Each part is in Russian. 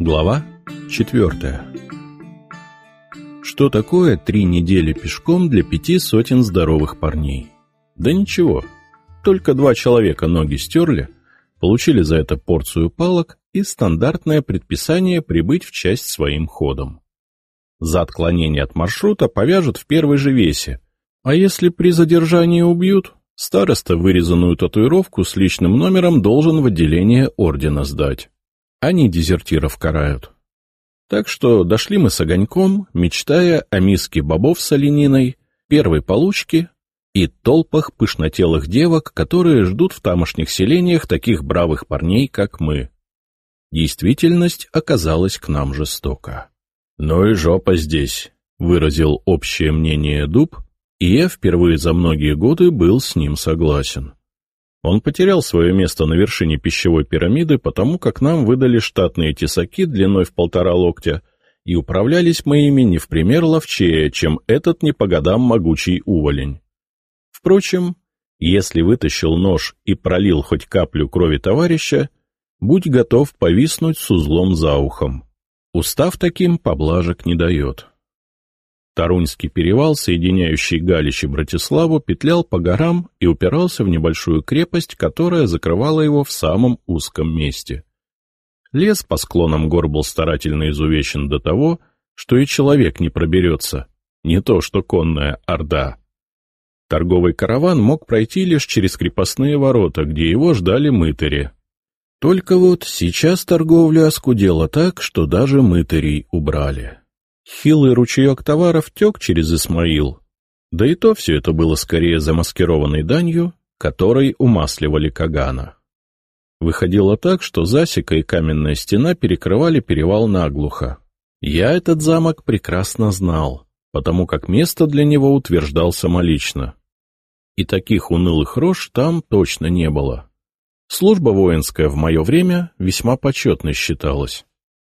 Глава 4. Что такое 3 недели пешком для 5 сотен здоровых парней? Да ничего, только 2 человека ноги стерли, получили за это порцию палок и стандартное предписание прибыть в часть своим ходом. За отклонение от маршрута повяжут в первой же весе, а если при задержании убьют, староста вырезанную татуировку с личным номером должен в отделение ордена сдать. Они дезертиров карают. Так что дошли мы с огоньком, мечтая о миске бобов с олениной, первой получке и толпах пышнотелых девок, которые ждут в тамошних селениях таких бравых парней, как мы. Действительность оказалась к нам жестока. «Ну и жопа здесь», — выразил общее мнение Дуб, и я впервые за многие годы был с ним согласен. Он потерял свое место на вершине пищевой пирамиды, потому как нам выдали штатные тесаки длиной в 1,5 локтя, и управлялись мы ими не в пример ловчее, чем этот не по годам могучий уволень. Впрочем, если вытащил нож и пролил хоть каплю крови товарища, будь готов повиснуть с узлом за ухом. Устав таким поблажек не дает. Тарунский перевал, соединяющий Галич и Братиславу, петлял по горам и упирался в небольшую крепость, которая закрывала его в самом узком месте. Лес по склонам гор был старательно изувечен до того, что и человек не проберется, не то что конная орда. Торговый караван мог пройти лишь через крепостные ворота, где его ждали мытари. Только вот сейчас торговля оскудела так, что даже мытарей убрали. Хилый ручеек товаров тек через Исмаил, да и то все это было скорее замаскированной данью, которой умасливали Кагана. Выходило так, что засека и каменная стена перекрывали перевал наглухо. Я этот замок прекрасно знал, потому как место для него утверждал самолично. И таких унылых рож там точно не было. Служба воинская в мое время весьма почетной считалась.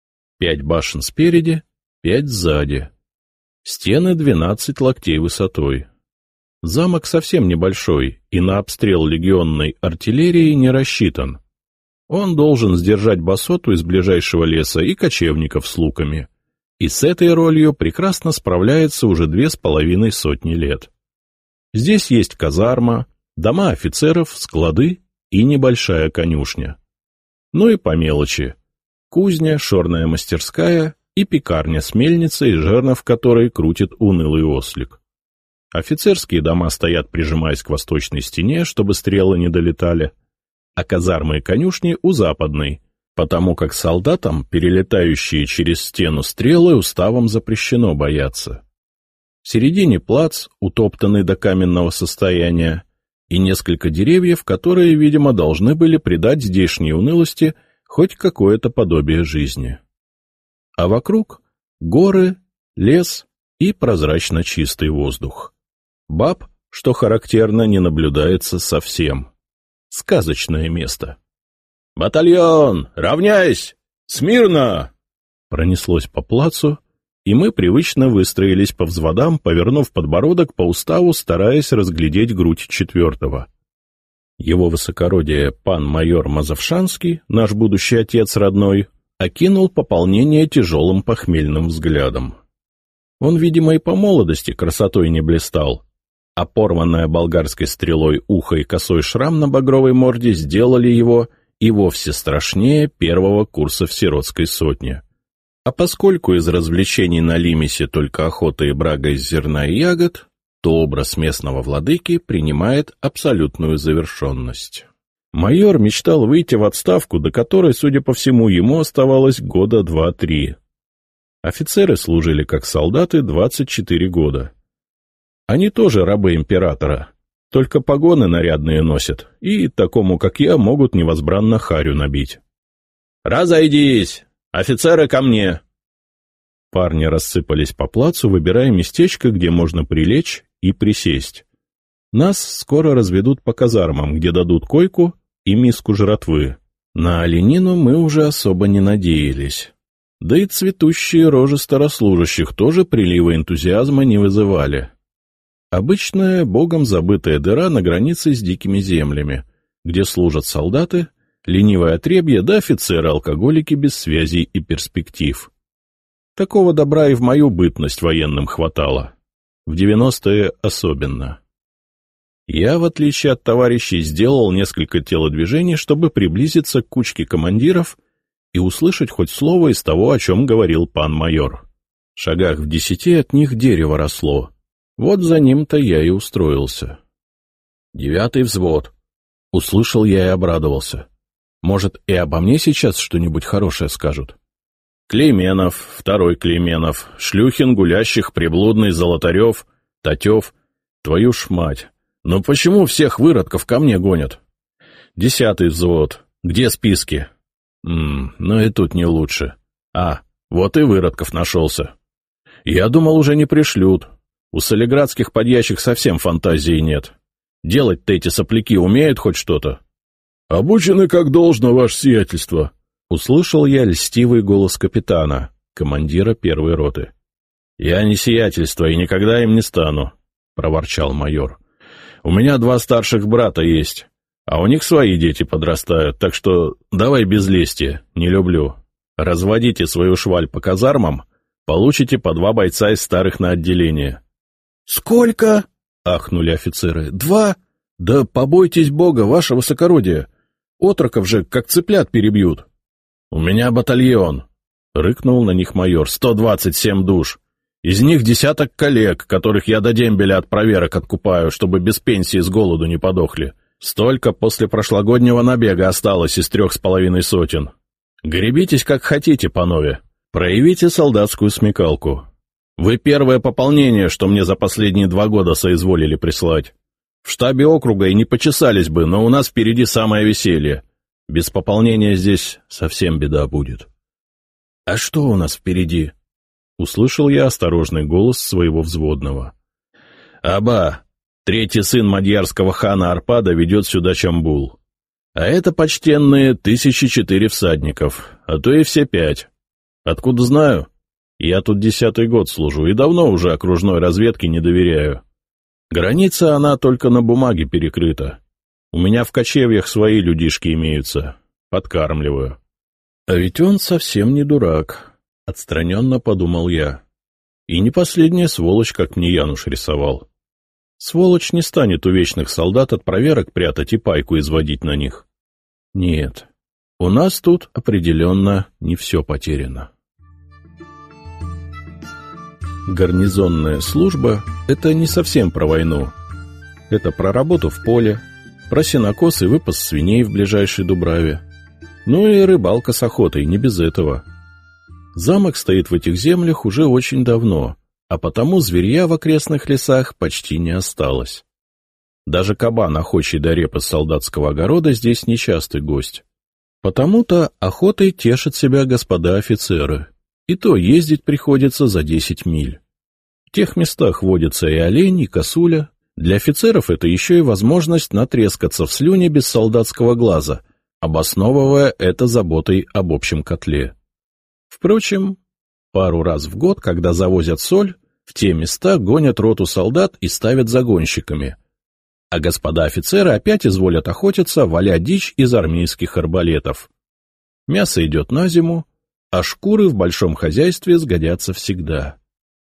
5 башен спереди, 5 сзади. Стены 12 локтей высотой. Замок совсем небольшой и на обстрел легионной артиллерии не рассчитан. Он должен сдержать басоту из ближайшего леса и кочевников с луками. И с этой ролью прекрасно справляется уже 2,5 сотни лет. Здесь есть казарма, дома офицеров, склады и небольшая конюшня. Ну и по мелочи. Кузня, шорная мастерская и пекарня с мельницей, жернов которой крутит унылый ослик. Офицерские дома стоят, прижимаясь к восточной стене, чтобы стрелы не долетали, а казармы и конюшни у западной, потому как солдатам, перелетающие через стену стрелы, уставом запрещено бояться. В середине плац, утоптанный до каменного состояния, и несколько деревьев, которые, видимо, должны были придать здешней унылости хоть какое-то подобие жизни. А вокруг горы, лес и прозрачно чистый воздух. Баб, что характерно, не наблюдается совсем. Сказочное место. «Батальон! Равняйсь! Смирно!» Пронеслось по плацу, и мы привычно выстроились по взводам, повернув подбородок по уставу, стараясь разглядеть грудь 4-го. Его высокородие пан майор Мазовшанский, наш будущий отец родной, окинул пополнение тяжелым похмельным взглядом. Он, видимо, и по молодости красотой не блистал, а порванная болгарской стрелой ухо и косой шрам на багровой морде сделали его и вовсе страшнее первого курса в сиротской сотне. А поскольку из развлечений на Лимесе только охота и брага из зерна и ягод, то образ местного владыки принимает абсолютную завершенность. Майор мечтал выйти в отставку, до которой, судя по всему, ему оставалось года 2-3. Офицеры служили как солдаты 24 года. Они тоже рабы императора, только погоны нарядные носят, и такому, как я, могут невозбранно харю набить. «Разойдись! Офицеры ко мне!» Парни рассыпались по плацу, выбирая местечко, где можно прилечь и присесть. Нас скоро разведут по казармам, где дадут койку и миску жратвы. На оленину мы уже особо не надеялись. Да и цветущие рожи старослужащих тоже прилива энтузиазма не вызывали. Обычная, богом забытая дыра на границе с дикими землями, где служат солдаты, ленивое отребье да офицеры-алкоголики без связей и перспектив. Такого добра и в мою бытность военным хватало. В 90-е особенно. Я, в отличие от товарищей, сделал несколько телодвижений, чтобы приблизиться к кучке командиров и услышать хоть слово из того, о чем говорил пан майор. В шагах в 10 от них дерево росло. Вот за ним-то я и устроился. 9-й взвод. Услышал я и обрадовался. Может, и обо мне сейчас что-нибудь хорошее скажут? Клейменов, 2-й Клейменов, Шлюхин, Гулящих, Приблудный, Золотарев, Татев. Твою ж мать! Но почему всех выродков ко мне гонят? 10-й взвод. Где списки? Ну и тут не лучше. Вот и выродков нашелся. Я думал, уже не пришлют. У солиградских подьящих совсем фантазии нет. Делать-то эти сопляки умеют хоть что-то? — Обучены как должно, ваше сиятельство. Услышал я льстивый голос капитана, командира 1-й роты. — Я не сиятельство и никогда им не стану, — проворчал майор. — У меня 2 старших брата есть, а у них свои дети подрастают, так что давай без лести, не люблю. Разводите свою шваль по казармам, получите по 2 бойца из старых на отделение. — Сколько? — ахнули офицеры. — 2? Да побойтесь Бога, ваше высокородие. Отроков же как цыплят перебьют. — У меня батальон, — рыкнул на них майор, — 127 душ. Из них 10 коллег, которых я до дембеля от проверок откупаю, чтобы без пенсии с голоду не подохли. Столько после прошлогоднего набега осталось из 3,5 сотен. Гребитесь как хотите, панове. Проявите солдатскую смекалку. Вы первое пополнение, что мне за последние 2 года соизволили прислать. В штабе округа и не почесались бы, но у нас впереди самое веселье. Без пополнения здесь совсем беда будет. — А что у нас впереди? — услышал я осторожный голос своего взводного. — Аба, 3-й сын мадьярского хана Арпада ведет сюда Чамбул. А это почтенные 1004 всадников, а то и все 5. Откуда знаю? Я тут 10-й год служу и давно уже окружной разведке не доверяю. Граница она только на бумаге перекрыта. У меня в кочевьях свои людишки имеются. Подкармливаю. А ведь он совсем не дурак, — отстраненно подумал я. И не последняя сволочь, как мне Януш рисовал. Сволочь не станет у вечных солдат от проверок прятать и пайку изводить на них. Нет, у нас тут определенно не все потеряно. Гарнизонная служба — это не совсем про войну. Это про работу в поле, про сенокос и выпас свиней в ближайшей Дубраве. Ну и рыбалка с охотой, не без этого. Замок стоит в этих землях уже очень давно, а потому зверья в окрестных лесах почти не осталось. Даже кабан, охочий до репы с солдатского огорода, здесь нечастый гость. Потому-то охотой тешат себя господа офицеры, и то ездить приходится за 10 миль. В тех местах водятся и олень, и косуля. Для офицеров это еще и возможность натрескаться в слюне без солдатского глаза, обосновывая это заботой об общем котле. Впрочем, пару раз в год, когда завозят соль, в те места гонят роту солдат и ставят загонщиками. А господа офицеры опять изволят охотиться, валя дичь из армейских арбалетов. Мясо идет на зиму, а шкуры в большом хозяйстве сгодятся всегда.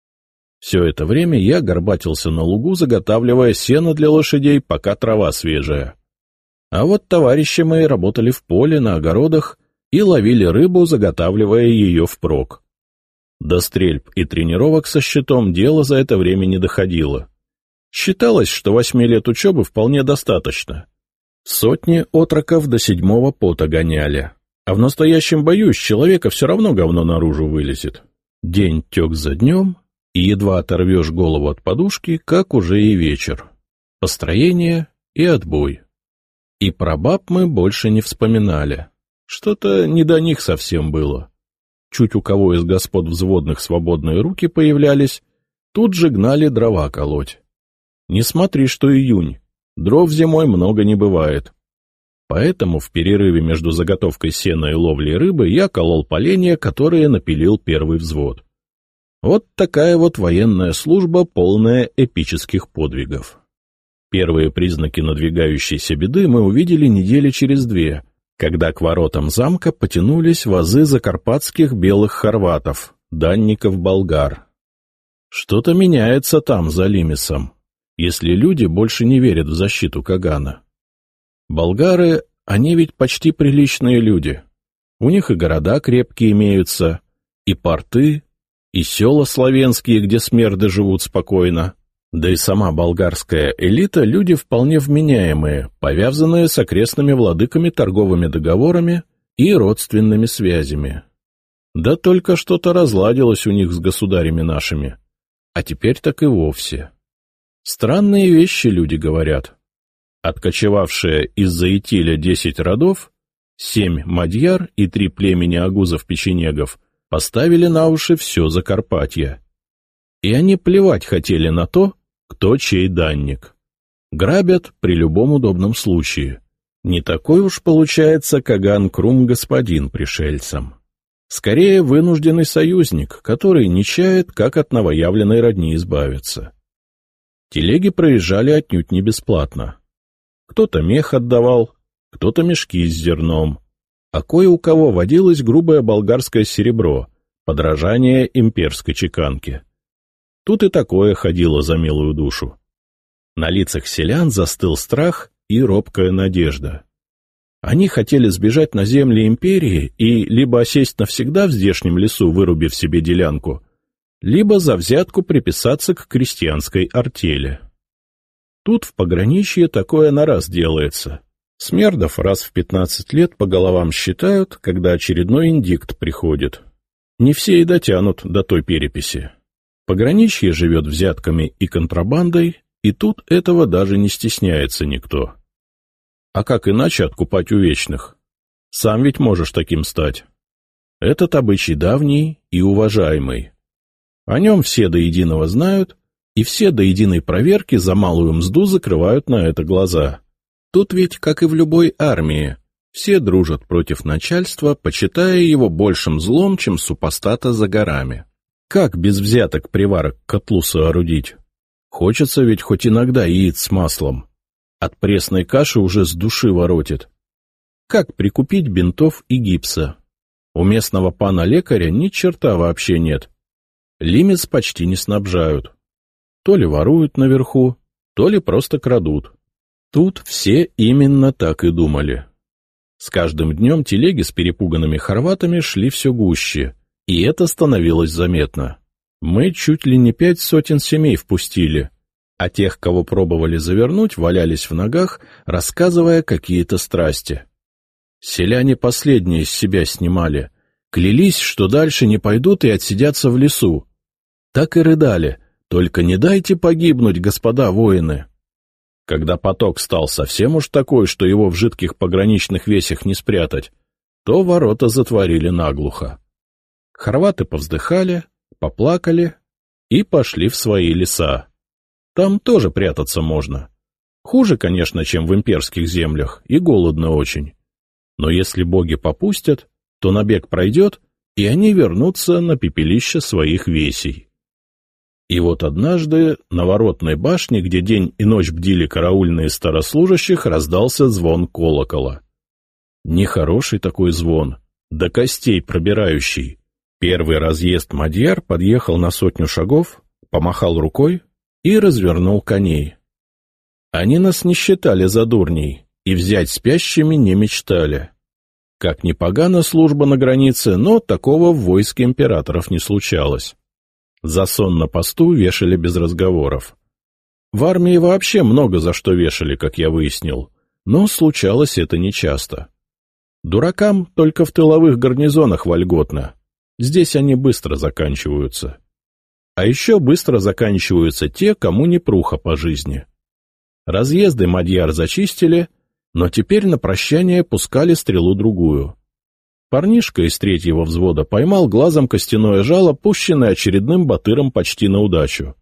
Все это время я горбатился на лугу, заготавливая сено для лошадей, пока трава свежая. А вот товарищи мои работали в поле, на огородах и ловили рыбу, заготавливая ее впрок. До стрельб и тренировок со щитом дело за это время не доходило. Считалось, что 8 лет учебы вполне достаточно. Сотни отроков до 7-го пота гоняли, а в настоящем бою из человека все равно говно наружу вылезет. День тек за днем, и едва оторвешь голову от подушки, как уже и вечер. Построение и отбой. И про баб мы больше не вспоминали. Что-то не до них совсем было. Чуть у кого из господ взводных свободные руки появлялись, тут же гнали дрова колоть. Не смотри, что июнь, дров зимой много не бывает. Поэтому в перерыве между заготовкой сена и ловлей рыбы я колол поленья, которые напилил первый взвод. Вот такая вот военная служба, полная эпических подвигов. Первые признаки надвигающейся беды мы увидели недели через 2, когда к воротам замка потянулись вазы закарпатских белых хорватов, данников-болгар. Что-то меняется там, за Лимесом, если люди больше не верят в защиту Кагана. Болгары, они ведь почти приличные люди. У них и города крепкие имеются, и порты, и села славянские, где смерды живут спокойно. Да и сама болгарская элита — люди вполне вменяемые, повязанные с окрестными владыками торговыми договорами и родственными связями. Да только что-то разладилось у них с государями нашими, а теперь так и вовсе. Странные вещи люди говорят. Откочевавшие из-за Итиля 10 родов, 7 мадьяр и 3 племени агузов-печенегов поставили на уши все Закарпатье. И они плевать хотели на то, кто чей данник. Грабят при любом удобном случае. Не такой уж получается Каган Крум господин пришельцам. Скорее, вынужденный союзник, который не чает, как от новоявленной родни избавиться. Телеги проезжали отнюдь не бесплатно. Кто-то мех отдавал, кто-то мешки с зерном, а кое у кого водилось грубое болгарское серебро, подражание имперской чеканке. Тут и такое ходило за милую душу. На лицах селян застыл страх и робкая надежда. Они хотели сбежать на земли империи и либо осесть навсегда в здешнем лесу, вырубив себе делянку, либо за взятку приписаться к крестьянской артели. Тут в пограничье такое на раз делается. Смердов раз в 15 лет по головам считают, когда очередной индикт приходит. Не все и дотянут до той переписи. Пограничье живет взятками и контрабандой, и тут этого даже не стесняется никто. А как иначе откупать у вечных? Сам ведь можешь таким стать. Этот обычай давний и уважаемый. О нем все до единого знают, и все до единой проверки за малую мзду закрывают на это глаза. Тут ведь, как и в любой армии, все дружат против начальства, почитая его большим злом, чем супостата за горами. Как без взяток приварок к котлу соорудить? Хочется ведь хоть иногда яиц с маслом. От пресной каши уже с души воротит. Как прикупить бинтов и гипса? У местного пана-лекаря ни черта вообще нет. Лимец почти не снабжают. То ли воруют наверху, то ли просто крадут. Тут все именно так и думали. С каждым днем телеги с перепуганными хорватами шли все гуще, и это становилось заметно. Мы чуть ли не 5 сотен семей впустили, а тех, кого пробовали завернуть, валялись в ногах, рассказывая какие-то страсти. Селяне последние с себя снимали, клялись, что дальше не пойдут и отсидятся в лесу. Так и рыдали: «Только не дайте погибнуть, господа воины». Когда поток стал совсем уж такой, что его в жидких пограничных весях не спрятать, то ворота затворили наглухо. Хорваты повздыхали, поплакали и пошли в свои леса. Там тоже прятаться можно. Хуже, конечно, чем в имперских землях, и голодно очень. Но если боги попустят, то набег пройдет, и они вернутся на пепелище своих весей. И вот однажды на воротной башне, где день и ночь бдили караульные старослужащих, раздался звон колокола. Нехороший такой звон, до костей пробирающий. Первый разъезд мадьяр подъехал на 100 шагов, помахал рукой и развернул коней. Они нас не считали за дурней и взять спящими не мечтали. Как ни погана служба на границе, но такого в войске императоров не случалось. За сон на посту вешали без разговоров. В армии вообще много за что вешали, как я выяснил, но случалось это нечасто. Дуракам только в тыловых гарнизонах вольготно. Здесь они быстро заканчиваются. А еще быстро заканчиваются те, кому не пруха по жизни. Разъезды мадьяр зачистили, но теперь на прощание пускали стрелу-другую. Парнишка из 3-го взвода поймал глазом костяное жало, пущенное очередным батыром почти на удачу.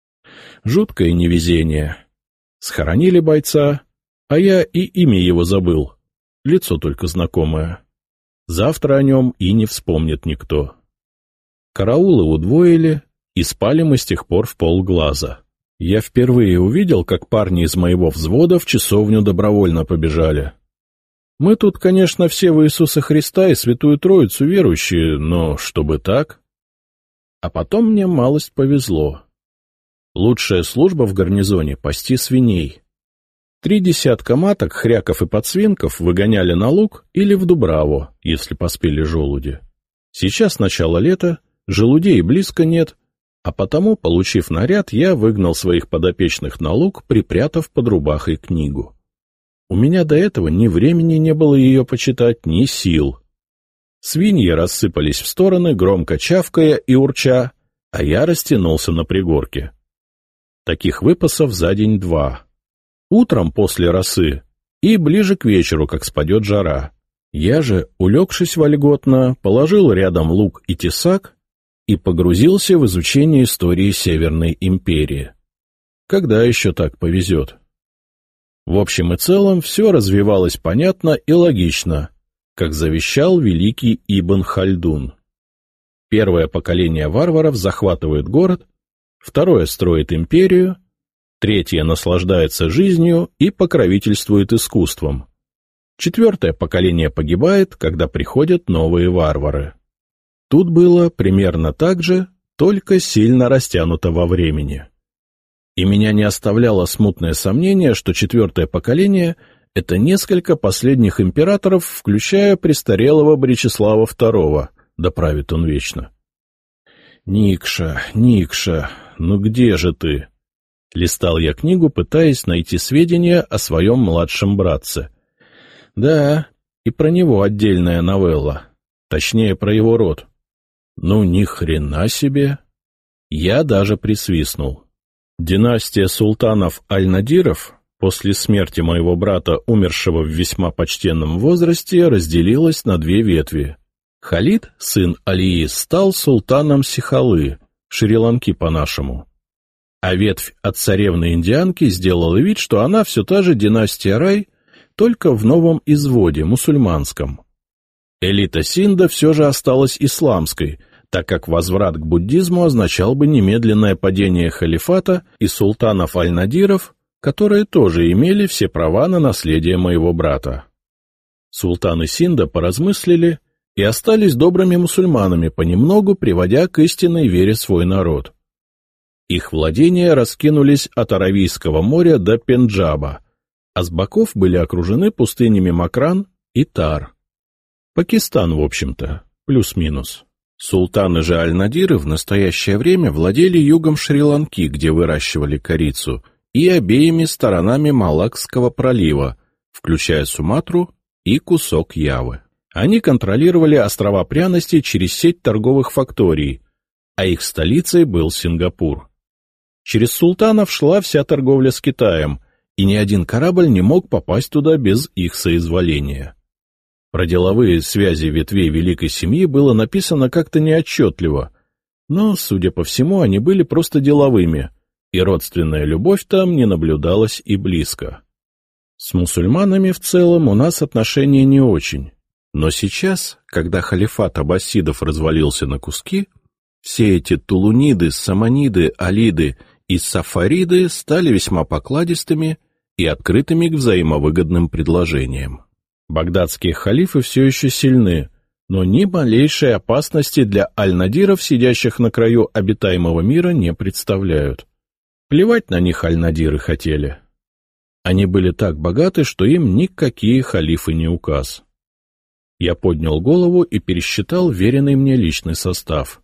Жуткое невезение. Схоронили бойца, а я и имя его забыл, лицо только знакомое. Завтра о нем и не вспомнит никто. Караулы удвоили, и спали мы с тех пор в полглаза. Я впервые увидел, как парни из моего взвода в часовню добровольно побежали. Мы тут, конечно, все в Иисуса Христа и Святую Троицу верующие, но чтобы так... А потом мне малость повезло. Лучшая служба в гарнизоне — пасти свиней. 3 десятка маток, хряков и подсвинков выгоняли на луг или в Дубраву, если поспели желуди. Сейчас начало лета, желудей близко нет, а потому, получив наряд, я выгнал своих подопечных на луг, припрятав под рубахой книгу. У меня до этого ни времени не было ее почитать, ни сил. Свиньи рассыпались в стороны, громко чавкая и урча, а я растянулся на пригорке. Таких выпасов за день 2. Утром после росы и ближе к вечеру, как спадет жара. Я же, улегшись вольготно, положил рядом лук и тесак и погрузился в изучение истории Северной империи. Когда еще так повезет? В общем и целом все развивалось понятно и логично, как завещал великий Ибн Хальдун. Первое поколение варваров захватывает город, второе строит империю, третье наслаждается жизнью и покровительствует искусством. 4 поколение погибает, когда приходят новые варвары. Тут было примерно так же, только сильно растянуто во времени. И меня не оставляло смутное сомнение, что 4 поколение — это несколько последних императоров, включая престарелого Бречеслава II, да правит он вечно. «Никша, Никша, ну где же ты?» Листал я книгу, пытаясь найти сведения о своем младшем братце. Да, и про него отдельная новелла, точнее, про его род. Ну, ни хрена себе! Я даже присвистнул. Династия султанов Аль-Надиров после смерти моего брата, умершего в весьма почтенном возрасте, разделилась на 2 ветви. Халид, сын Алии, стал султаном Сихалы, Шри-Ланки по-нашему. А ветвь от царевны-индианки сделала вид, что она все та же династия Рай, только в новом изводе, мусульманском. Элита Синда все же осталась исламской, так как возврат к буддизму означал бы немедленное падение халифата и султанов Аль-Надиров, которые тоже имели все права на наследие моего брата. Султаны Синда поразмыслили и остались добрыми мусульманами, понемногу приводя к истинной вере свой народ. Их владения раскинулись от Аравийского моря до Пенджаба, а с боков были окружены пустынями Макран и Тар. Пакистан, в общем-то, плюс-минус. Султаны же Аль-Надиры в настоящее время владели югом Шри-Ланки, где выращивали корицу, и обеими сторонами Малакского пролива, включая Суматру и кусок Явы. Они контролировали острова пряностей через сеть торговых факторий, а их столицей был Сингапур. Через султанов шла вся торговля с Китаем, и ни один корабль не мог попасть туда без их соизволения. Про деловые связи ветвей великой семьи было написано как-то неотчетливо, но, судя по всему, они были просто деловыми, и родственная любовь там не наблюдалась и близко. С мусульманами в целом у нас отношения не очень, но сейчас, когда халифат аббасидов развалился на куски, все эти тулуниды, саманиды, алиды и сафариды стали весьма покладистыми и открытыми к взаимовыгодным предложениям. Багдадские халифы все еще сильны, но ни малейшей опасности для аль-Надиров, сидящих на краю обитаемого мира, не представляют. Плевать на них аль-Надиры хотели. Они были так богаты, что им никакие халифы не указ. Я поднял голову и пересчитал веренный мне личный состав.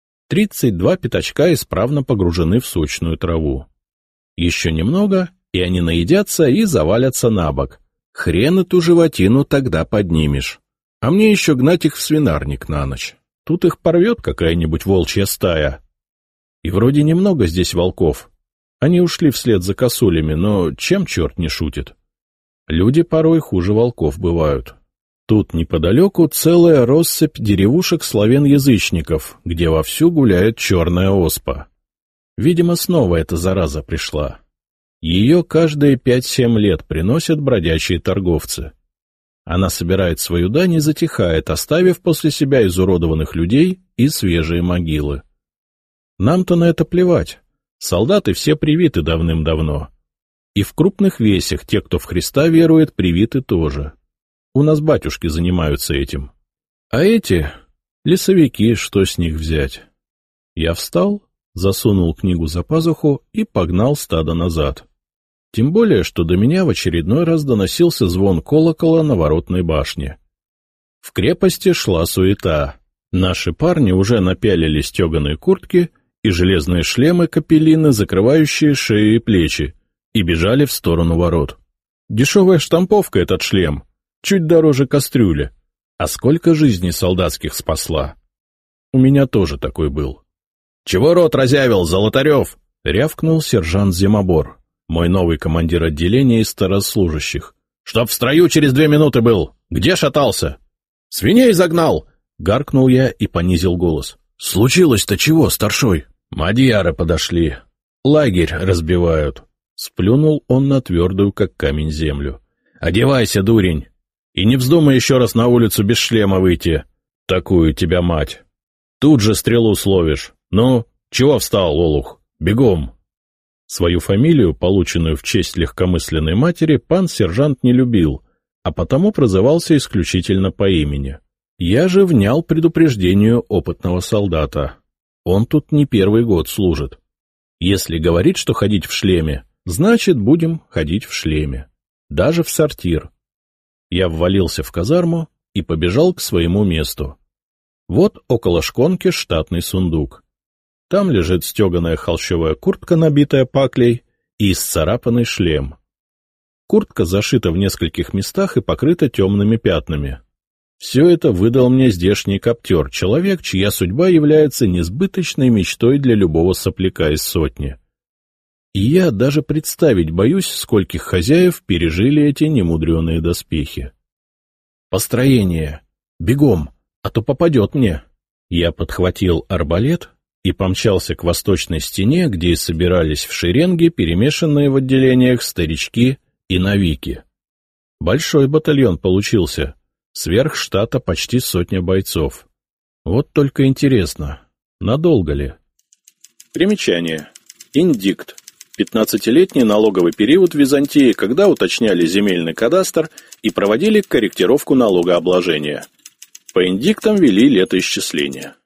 32 пятачка исправно погружены в сочную траву. Еще немного, и они наедятся и завалятся на бок. Хрен эту животину тогда поднимешь. А мне еще гнать их в свинарник на ночь. Тут их порвет какая-нибудь волчья стая. И вроде немного здесь волков. Они ушли вслед за косулями, но чем черт не шутит? Люди порой хуже волков бывают. Тут неподалеку целая россыпь деревушек славян-язычников, где вовсю гуляет черная оспа. Видимо, снова эта зараза пришла. Ее каждые 5-7 лет приносят бродячие торговцы. Она собирает свою дань и затихает, оставив после себя изуродованных людей и свежие могилы. Нам-то на это плевать. Солдаты все привиты давным-давно. И в крупных весях те, кто в Христа верует, привиты тоже. У нас батюшки занимаются этим. А эти — лесовики, что с них взять? Я встал, засунул книгу за пазуху и погнал стадо назад. Тем более, что до меня в очередной раз доносился звон колокола на воротной башне. В крепости шла суета. Наши парни уже напялили стеганые куртки и железные шлемы-капеллины, закрывающие шею и плечи, и бежали в сторону ворот. Дешевая штамповка этот шлем, чуть дороже кастрюли. А сколько жизней солдатских спасла? У меня тоже такой был. — Чего рот разявил, Золотарев? — рявкнул сержант Зимобор, мой новый командир отделения из старослужащих. — Чтоб в строю через 2 минуты был. Где шатался? — Свиней загнал! — гаркнул я и понизил голос. — Случилось-то чего, старшой? — Мадьяры подошли. Лагерь разбивают. Сплюнул он на твердую, как камень, землю. — Одевайся, дурень! И не вздумай еще раз на улицу без шлема выйти. Такую тебя мать. Тут же стрелу словишь. Ну, чего встал, олух? Бегом! Свою фамилию, полученную в честь легкомысленной матери, пан сержант не любил, а потому прозывался исключительно по имени. Я же внял предупреждению опытного солдата. Он тут не первый год служит. Если говорит, что ходить в шлеме, значит, будем ходить в шлеме. Даже в сортир. Я ввалился в казарму и побежал к своему месту. Вот около шконки штатный сундук. Там лежит стеганая холщовая куртка, набитая паклей, и исцарапанный шлем. Куртка зашита в нескольких местах и покрыта темными пятнами. Все это выдал мне здешний коптер, человек, чья судьба является несбыточной мечтой для любого сопляка из сотни. И я даже представить боюсь, скольких хозяев пережили эти немудреные доспехи. Построение. Бегом, а то попадет мне. Я подхватил арбалет и помчался к восточной стене, где и собирались в шеренги, перемешанные в отделениях старички и новики. Большой батальон получился. Сверх штата почти 100 бойцов. Вот только интересно, надолго ли? Примечание. Индикт. 15-летний налоговый период в Византии, когда уточняли земельный кадастр и проводили корректировку налогообложения. По индиктам вели летоисчисления.